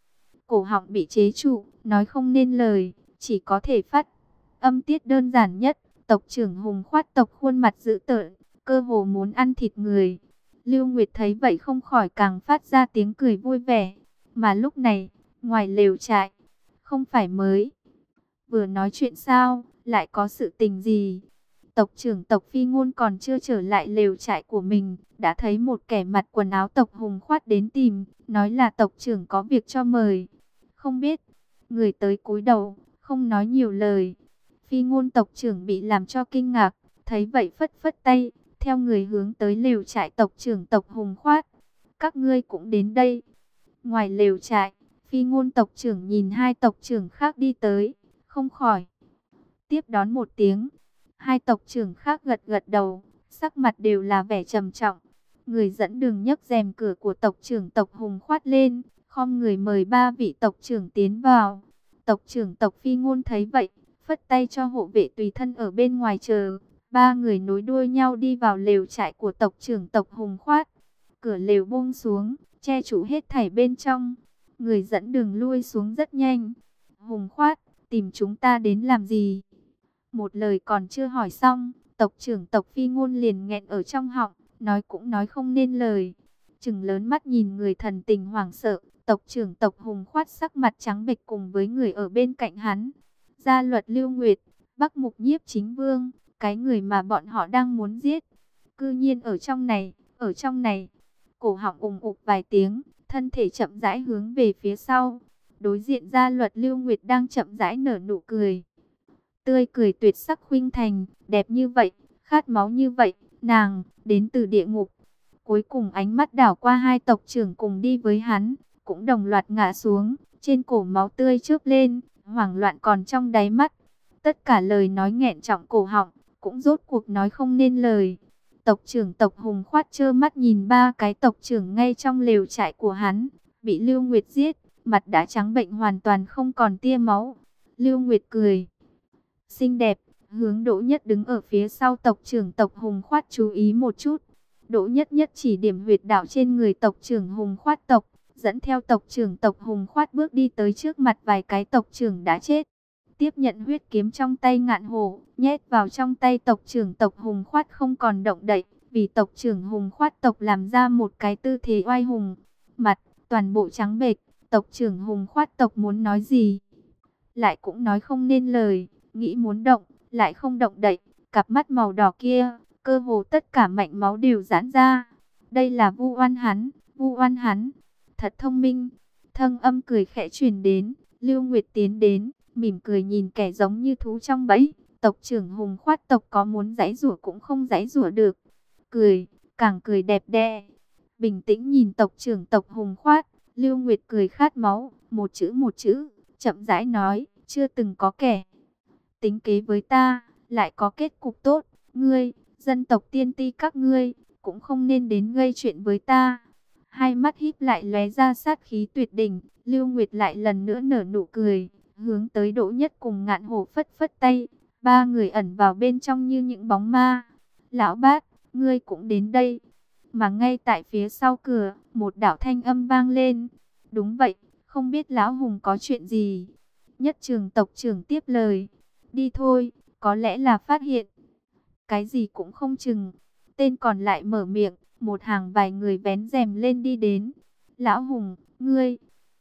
Speaker 1: cổ họng bị chế trụ, nói không nên lời, chỉ có thể phát âm tiết đơn giản nhất. Tộc trưởng Hùng Khoát tộc khuôn mặt dữ tợn, cơ hồ muốn ăn thịt người. Lưu Nguyệt thấy vậy không khỏi càng phát ra tiếng cười vui vẻ. Mà lúc này, ngoài lều trại, không phải mới vừa nói chuyện sao, lại có sự tình gì? Tộc trưởng tộc Phi Ngôn còn chưa trở lại lều trại của mình, đã thấy một kẻ mặc quần áo tộc Hùng Khoát đến tìm, nói là tộc trưởng có việc cho mời. Không biết, người tới cúi đầu, không nói nhiều lời. Phi Ngôn tộc trưởng bị làm cho kinh ngạc, thấy vậy phất phất tay, theo người hướng tới lều trại tộc trưởng tộc Hùng Khoát. Các ngươi cũng đến đây. Ngoài lều trại, Phi Ngôn tộc trưởng nhìn hai tộc trưởng khác đi tới, không khỏi tiếp đón một tiếng. Hai tộc trưởng khác gật gật đầu, sắc mặt đều là vẻ trầm trọng. Người dẫn đường nhấc rèm cửa của tộc trưởng tộc Hùng Khoát lên, khom người mời 3 vị tộc trưởng tiến vào. Tộc trưởng tộc Phi Ngôn thấy vậy, phất tay cho hộ vệ tùy thân ở bên ngoài chờ. 3 người nối đuôi nhau đi vào lều trại của tộc trưởng tộc Hùng Khoát. Cửa lều buông xuống, che trụ hết thảy bên trong. Người dẫn đường lui xuống rất nhanh. Hùng Khoát, tìm chúng ta đến làm gì? Một lời còn chưa hỏi xong, tộc trưởng tộc Phi Ngôn liền nghẹn ở trong họng, nói cũng nói không nên lời. Trừng lớn mắt nhìn người thần tình hoảng sợ, tộc trưởng tộc Hùng Khoát sắc mặt trắng bệch cùng với người ở bên cạnh hắn. Gia luật Lưu Nguyệt, Bắc Mục Nhiếp Chính Vương, cái người mà bọn họ đang muốn giết, cư nhiên ở trong này, ở trong này. Cổ họng ùng ục vài tiếng, thân thể chậm rãi hướng về phía sau. Đối diện gia luật Lưu Nguyệt đang chậm rãi nở nụ cười. Tươi cười tuyệt sắc khuynh thành, đẹp như vậy, khát máu như vậy, nàng, đến từ địa ngục. Cuối cùng ánh mắt đảo qua hai tộc trưởng cùng đi với hắn, cũng đồng loạt ngã xuống, trên cổ máu tươi chớp lên, hoảng loạn còn trong đáy mắt. Tất cả lời nói nghẹn trọng cổ họng, cũng rốt cuộc nói không nên lời. Tộc trưởng tộc Hùng Khoát trơ mắt nhìn 3 cái tộc trưởng ngay trong lều trại của hắn, bị Lưu Nguyệt giết, mặt đã trắng bệnh hoàn toàn không còn tia máu. Lưu Nguyệt cười xinh đẹp, hướng Đỗ Nhất đứng ở phía sau tộc trưởng tộc Hùng Khoát chú ý một chút. Đỗ Nhất nhất chỉ điểm huyệt đạo trên người tộc trưởng Hùng Khoát tộc, dẫn theo tộc trưởng tộc Hùng Khoát bước đi tới trước mặt vài cái tộc trưởng đã chết. Tiếp nhận huyết kiếm trong tay Ngạn Hổ, nhét vào trong tay tộc trưởng tộc Hùng Khoát không còn động đậy, vì tộc trưởng Hùng Khoát tộc làm ra một cái tư thế oai hùng. Mặt, toàn bộ trắng bệch, tộc trưởng Hùng Khoát tộc muốn nói gì, lại cũng nói không nên lời, nghĩ muốn động, lại không động đậy, cặp mắt màu đỏ kia, cơ hồ tất cả mạch máu đều giãn ra. Đây là vu oan hắn, vu oan hắn, thật thông minh. Thâm âm cười khẽ truyền đến, Lưu Nguyệt tiến đến, mỉm cười nhìn kẻ giống như thú trong bẫy. Tộc trưởng Hùng Khoát tộc có muốn giãy giụa cũng không giãy giụa được. Cười, càng cười đẹp đẽ. Bình tĩnh nhìn tộc trưởng tộc Hùng Khoát, Lưu Nguyệt cười khát máu, một chữ, chậm rãi nói, chưa từng có kẻ tính kế với ta, lại có kết cục tốt. Ngươi, dân tộc Tiên Ti các ngươi, cũng không nên đến gây chuyện với ta. Hai mắt híp lại lóe ra sát khí tuyệt đỉnh, Lưu Nguyệt lại lần nữa nở nụ cười, hướng tới Đỗ Nhất cùng Ngạn Hổ phất phất tay. 3 người ẩn vào bên trong như những bóng ma. Lão Bát, ngươi cũng đến đây. Mà ngay tại phía sau cửa, một đạo thanh âm vang lên. Đúng vậy, không biết Lão Hùng có chuyện gì. Nhất Trường tộc trưởng tiếp lời. Đi thôi, có lẽ là phát hiện cái gì cũng không chừng. Tên còn lại mở miệng, một hàng vài người vén rèm lên đi đến. Lão Hùng, ngươi.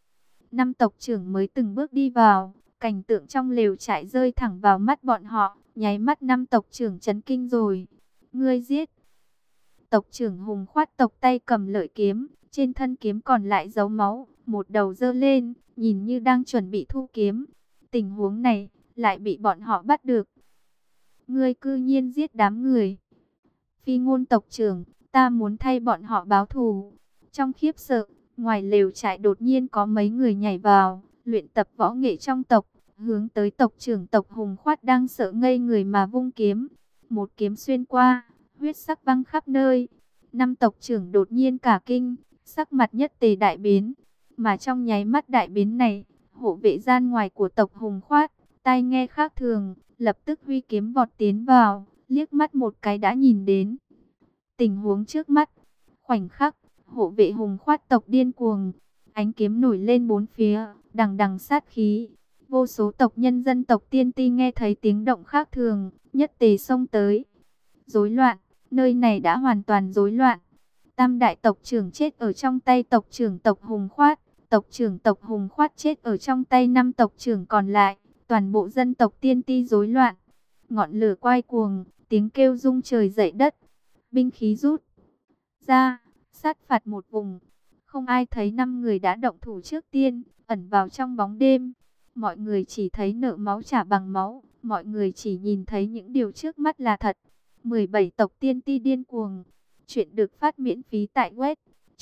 Speaker 1: 5 tộc trưởng mới từng bước đi vào, cảnh tượng trong lều trại rơi thẳng vào mắt bọn họ, nháy mắt 5 tộc trưởng chấn kinh rồi. Ngươi giết Tộc trưởng Hùng Khoát tộc tay cầm lợi kiếm, trên thân kiếm còn lại dấu máu, một đầu giơ lên, nhìn như đang chuẩn bị thu kiếm. Tình huống này lại bị bọn họ bắt được. Ngươi cư nhiên giết đám người. Phi ngôn tộc trưởng, ta muốn thay bọn họ báo thù. Trong khiếp sợ, ngoài lều trại đột nhiên có mấy người nhảy vào, luyện tập võ nghệ trong tộc, hướng tới tộc trưởng tộc Hùng Khoát đang sợ ngây người mà vung kiếm. Một kiếm xuyên qua, huyết sắc văng khắp nơi. Năm tộc trưởng đột nhiên cả kinh, sắc mặt nhất tề đại biến. Mà trong nháy mắt đại biến này, hộ vệ gian ngoài của tộc Hùng Khoát, tai nghe khác thường, lập tức huy kiếm vọt tiến vào, liếc mắt một cái đã nhìn đến tình huống trước mắt. Khoảnh khắc, hộ vệ Hùng Khoát tộc điên cuồng, ánh kiếm nổi lên bốn phía, đằng đằng sát khí. Vô số tộc nhân dân tộc Tiên Ti nghe thấy tiếng động khác thường, nhất tề xông tới. Rối loạn, nơi này đã hoàn toàn rối loạn. Tam đại tộc trưởng chết ở trong tay tộc trưởng tộc Hùng Khoát, tộc trưởng tộc Hùng Khoát chết ở trong tay năm tộc trưởng còn lại. Toàn bộ dân tộc Tiên Ti rối loạn, ngọn lửa quay cuồng, tiếng kêu rung trời dậy đất. Binh khí rút ra, sát phạt một vùng. Không ai thấy năm người đã động thủ trước tiên, ẩn vào trong bóng đêm. Mọi người chỉ thấy nợ máu trả bằng máu, mọi người chỉ nhìn thấy những điều trước mắt là thật. 17 tộc Tiên Ti điên cuồng. Chuyện được phát miễn phí tại web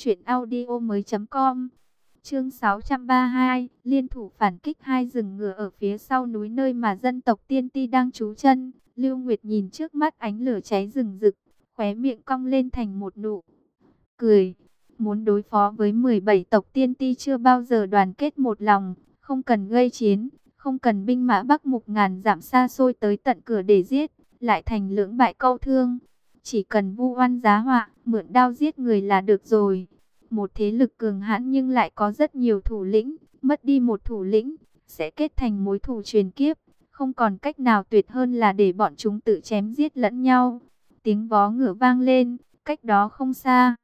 Speaker 1: truyệnaudiomoi.com. Chương 632, liên thủ phản kích. Hai rừng ngựa ở phía sau núi nơi mà dân tộc Tiên Ti đang trú chân. Lưu Nguyệt nhìn trước mắt ánh lửa cháy rừng rực, khóe miệng cong lên thành một nụ cười. Muốn đối phó với 17 tộc Tiên Ti chưa bao giờ đoàn kết một lòng, không cần gây chiến, không cần binh mã bắc mục ngàn dặm xa xôi tới tận cửa để giết, lại thành lưỡng bại câu thương. Chỉ cần vu oan giá họa, mượn đao giết người là được rồi. Một thế lực cường hãn nhưng lại có rất nhiều thủ lĩnh, mất đi một thủ lĩnh, sẽ kết thành mối thù truyền kiếp. Không còn cách nào tuyệt hơn là để bọn chúng tự chém giết lẫn nhau. Tiếng vó ngựa vang lên, cách đó không xa.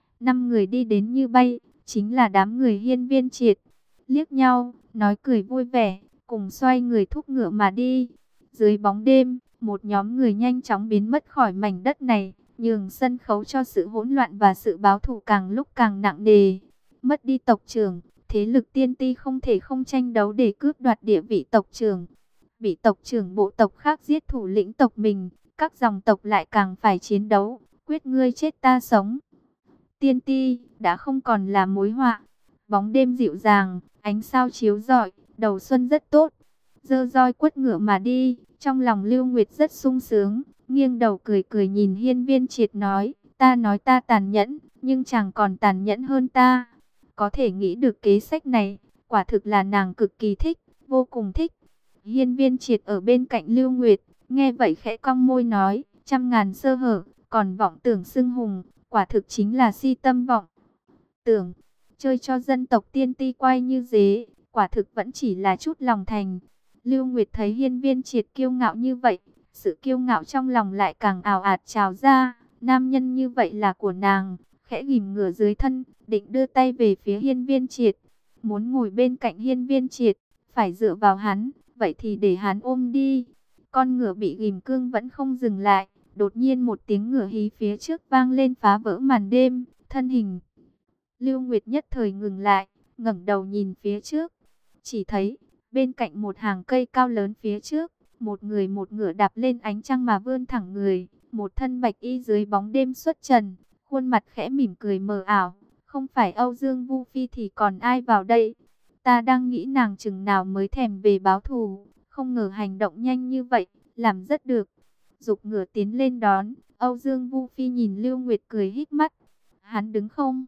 Speaker 1: 5 người đi đến như bay, chính là đám người Hiên Viên Triệt. Liếc nhau, nói cười vui vẻ, cùng xoay người thúc ngựa mà đi. Dưới bóng đêm, một nhóm người nhanh chóng biến mất khỏi mảnh đất này, nhường sân khấu cho sự hỗn loạn và sự báo thù càng lúc càng nặng nề. Mất đi tộc trưởng, thế lực Tiên Ti không thể không tranh đấu để cướp đoạt địa vị tộc trưởng. Bị tộc trưởng bộ tộc khác giết thủ lĩnh tộc mình, các dòng tộc lại càng phải chiến đấu, quyết ngươi chết ta sống. Tiên Ti đã không còn là mối họa. Bóng đêm dịu dàng, ánh sao chiếu rọi, đầu xuân rất tốt. Giơ roi quất ngựa mà đi, trong lòng Lưu Nguyệt rất sung sướng, nghiêng đầu cười cười nhìn Hiên Viên Triệt nói, ta nói ta tàn nhẫn, nhưng chẳng còn tàn nhẫn hơn ta. Có thể nghĩ được kế sách này, quả thực là nàng cực kỳ thích, vô cùng thích. Hiên Viên Triệt ở bên cạnh Lưu Nguyệt, nghe vậy khẽ cong môi nói, trăm ngàn sơ hở, còn vọng tưởng xưng hùng, quả thực chính là si tâm vọng tưởng, chơi cho dân tộc Tiên Ti quay như dế, quả thực vẫn chỉ là chút lòng thành. Lưu Nguyệt thấy Hiên Viên Triệt kiêu ngạo như vậy, sự kiêu ngạo trong lòng lại càng ào ạt trào ra. Nam nhân như vậy là của nàng, khẽ ghim ngửa dưới thân, định đưa tay về phía Hiên Viên Triệt, muốn ngồi bên cạnh Hiên Viên Triệt, phải dựa vào hắn, vậy thì để hắn ôm đi. Con ngựa bị ghim cương vẫn không dừng lại, đột nhiên một tiếng ngựa hí phía trước vang lên phá vỡ màn đêm, thân hình Lưu Nguyệt nhất thời ngừng lại, ngẩng đầu nhìn phía trước, chỉ thấy bên cạnh một hàng cây cao lớn phía trước, một người một ngựa đạp lên ánh trăng mà vươn thẳng người, một thân bạch y dưới bóng đêm xuất trần, khuôn mặt khẽ mỉm cười mờ ảo, không phải Âu Dương Vu Phi thì còn ai vào đây? Ta đang nghĩ nàng chừng nào mới thèm về báo thù, không ngờ hành động nhanh như vậy, làm rất được. Giục ngựa tiến lên đón, Âu Dương Vu Phi nhìn Lưu Nguyệt cười híp mắt. Hắn đứng không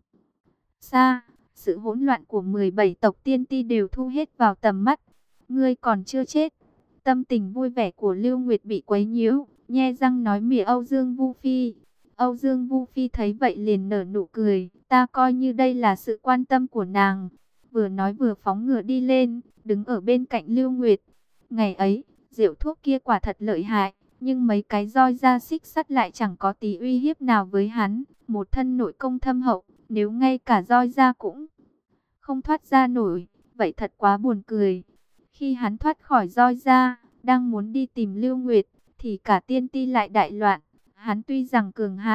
Speaker 1: xa, sự hỗn loạn của 17 tộc Tiên Ti đều thu hết vào tầm mắt. Ngươi còn chưa chết. Tâm tình vui vẻ của Lưu Nguyệt bị quấy nhiễu, nhe răng nói mỉa Âu Dương Vu Phi. Âu Dương Vu Phi thấy vậy liền nở nụ cười, ta coi như đây là sự quan tâm của nàng. Vừa nói vừa phóng ngựa đi lên, đứng ở bên cạnh Lưu Nguyệt. Ngày ấy, rượu thuốc kia quả thật lợi hại, nhưng mấy cái roi da xích sắt lại chẳng có tí uy hiếp nào với hắn. Một thân nội công thâm hậu, nếu ngay cả roi da cũng không thoát ra nổi, vậy thật quá buồn cười. Khi hắn thoát khỏi roi da, đang muốn đi tìm Lưu Nguyệt, thì cả Tiên Ti lại đại loạn. Hắn tuy rằng cường hãn,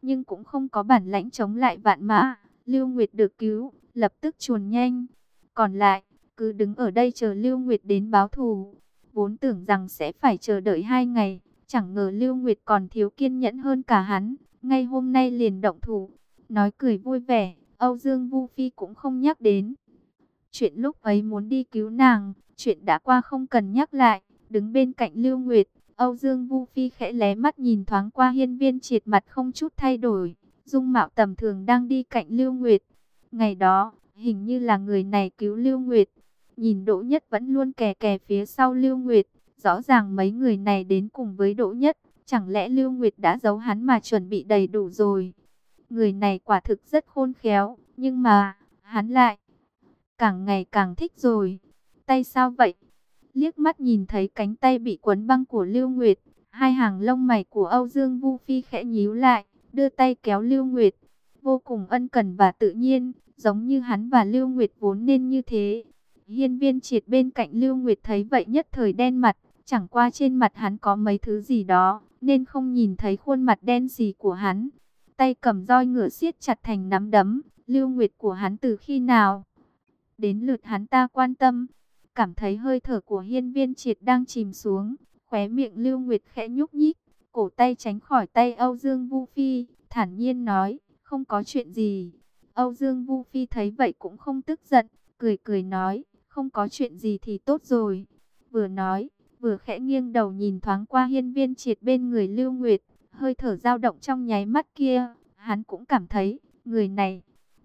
Speaker 1: nhưng cũng không có bản lãnh chống lại vạn mã. Lưu Nguyệt được cứu, lập tức chuồn nhanh. Còn lại, cứ đứng ở đây chờ Lưu Nguyệt đến báo thù. Vốn tưởng rằng sẽ phải chờ đợi 2 ngày, chẳng ngờ Lưu Nguyệt còn thiếu kiên nhẫn hơn cả hắn, ngay hôm nay liền động thủ. Nói cười vui vẻ, Âu Dương Vu Phi cũng không nhắc đến chuyện lúc ấy muốn đi cứu nàng, chuyện đã qua không cần nhắc lại. Đứng bên cạnh Lưu Nguyệt, Âu Dương Vu Phi khẽ lé mắt nhìn thoáng qua Hiên Viên Triệt, mặt không chút thay đổi, dung mạo tầm thường đang đi cạnh Lưu Nguyệt. Ngày đó, hình như là người này cứu Lưu Nguyệt. Nhìn Đỗ Nhất vẫn luôn kè kè phía sau Lưu Nguyệt, rõ ràng mấy người này đến cùng với Đỗ Nhất, chẳng lẽ Lưu Nguyệt đã giấu hắn mà chuẩn bị đầy đủ rồi. Người này quả thực rất khôn khéo, nhưng mà, hắn lại càng ngày càng thích rồi. Tay sao vậy? Liếc mắt nhìn thấy cánh tay bị quấn băng của Lưu Nguyệt, hai hàng lông mày của Âu Dương Vu Phi khẽ nhíu lại, đưa tay kéo Lưu Nguyệt, vô cùng ân cần và tự nhiên, giống như hắn và Lưu Nguyệt vốn nên như thế. Hiên Viên Triệt bên cạnh Lưu Nguyệt thấy vậy nhất thời đen mặt, chẳng qua trên mặt hắn có mấy thứ gì đó, nên không nhìn thấy khuôn mặt đen sì của hắn. Tay cầm roi ngựa siết chặt thành nắm đấm. Lưu Nguyệt của hắn từ khi nào đến lượt hắn ta quan tâm? Cảm thấy hơi thở của Hiên Viên Triệt đang chìm xuống, khóe miệng Lưu Nguyệt khẽ nhúc nhích, cổ tay tránh khỏi tay Âu Dương Vu Phi, thản nhiên nói, không có chuyện gì. Âu Dương Vu Phi thấy vậy cũng không tức giận, cười cười nói, không có chuyện gì thì tốt rồi. Vừa nói, vừa khẽ nghiêng đầu nhìn thoáng qua Hiên Viên Triệt bên người Lưu Nguyệt, hơi thở dao động trong nháy mắt kia, hắn cũng cảm thấy, người này,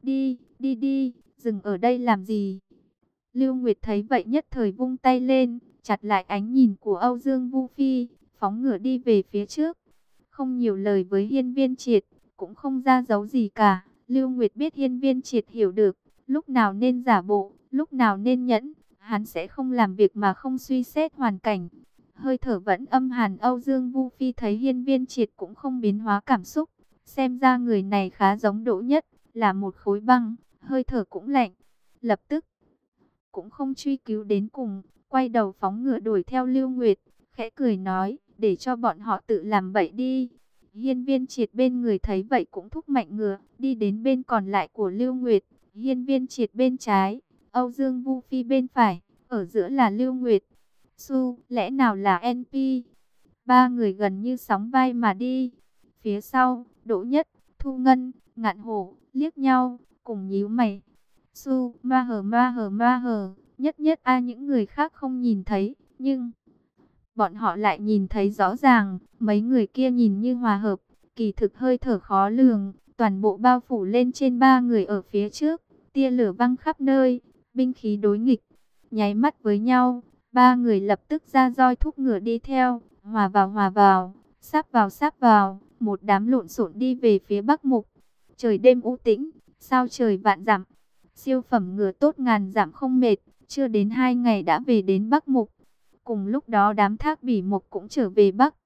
Speaker 1: đi, dừng ở đây làm gì? Lưu Nguyệt thấy vậy nhất thời vung tay lên, chặt lại ánh nhìn của Âu Dương Vu Phi, phóng ngựa đi về phía trước. Không nhiều lời với Hiên Viên Triệt, cũng không ra dấu gì cả. Lưu Nguyệt biết Hiên Viên Triệt hiểu được, lúc nào nên giả bộ, lúc nào nên nhẫn, hắn sẽ không làm việc mà không suy xét hoàn cảnh. Hơi thở vẫn âm hàn, Âu Dương Vu Phi thấy Hiên Viên Triệt cũng không biến hóa cảm xúc, xem ra người này khá giống Đỗ Nhất, là một khối băng, hơi thở cũng lạnh. Lập tức cũng không truy cứu đến cùng, quay đầu phóng ngựa đuổi theo Lưu Nguyệt, khẽ cười nói, để cho bọn họ tự làm bậy đi. Hiên Viên Triệt bên người thấy vậy cũng thúc mạnh ngựa, đi đến bên còn lại của Lưu Nguyệt. Hiên Viên Triệt bên trái, Âu Dương Vu Phi bên phải, ở giữa là Lưu Nguyệt. Lẽ nào là NP? Ba người gần như sóng vai mà đi. Phía sau, Đỗ Nhất, Thu Ngân, Ngạn Hổ, liếc nhau, cùng nhíu mày. Ma hờ, nhất những người khác không nhìn thấy, nhưng bọn họ lại nhìn thấy rõ ràng, mấy người kia nhìn như hòa hợp, kỳ thực hơi thở khó lường, toàn bộ bao phủ lên trên ba người ở phía trước, tia lửa văng khắp nơi, binh khí đối nghịch, nháy mắt với nhau, ba người lập tức ra roi thúc ngựa đi theo, hòa vào, sáp vào, một đám lộn xộn đi về phía Bắc Mục. Trời đêm u tĩnh, sao trời vạn dặm, siêu phẩm ngựa tốt ngàn dặm không mệt, chưa đến 2 ngày đã về đến Bắc Mục. Cùng lúc đó đám Thác Bỉ Mộc cũng trở về Bắc,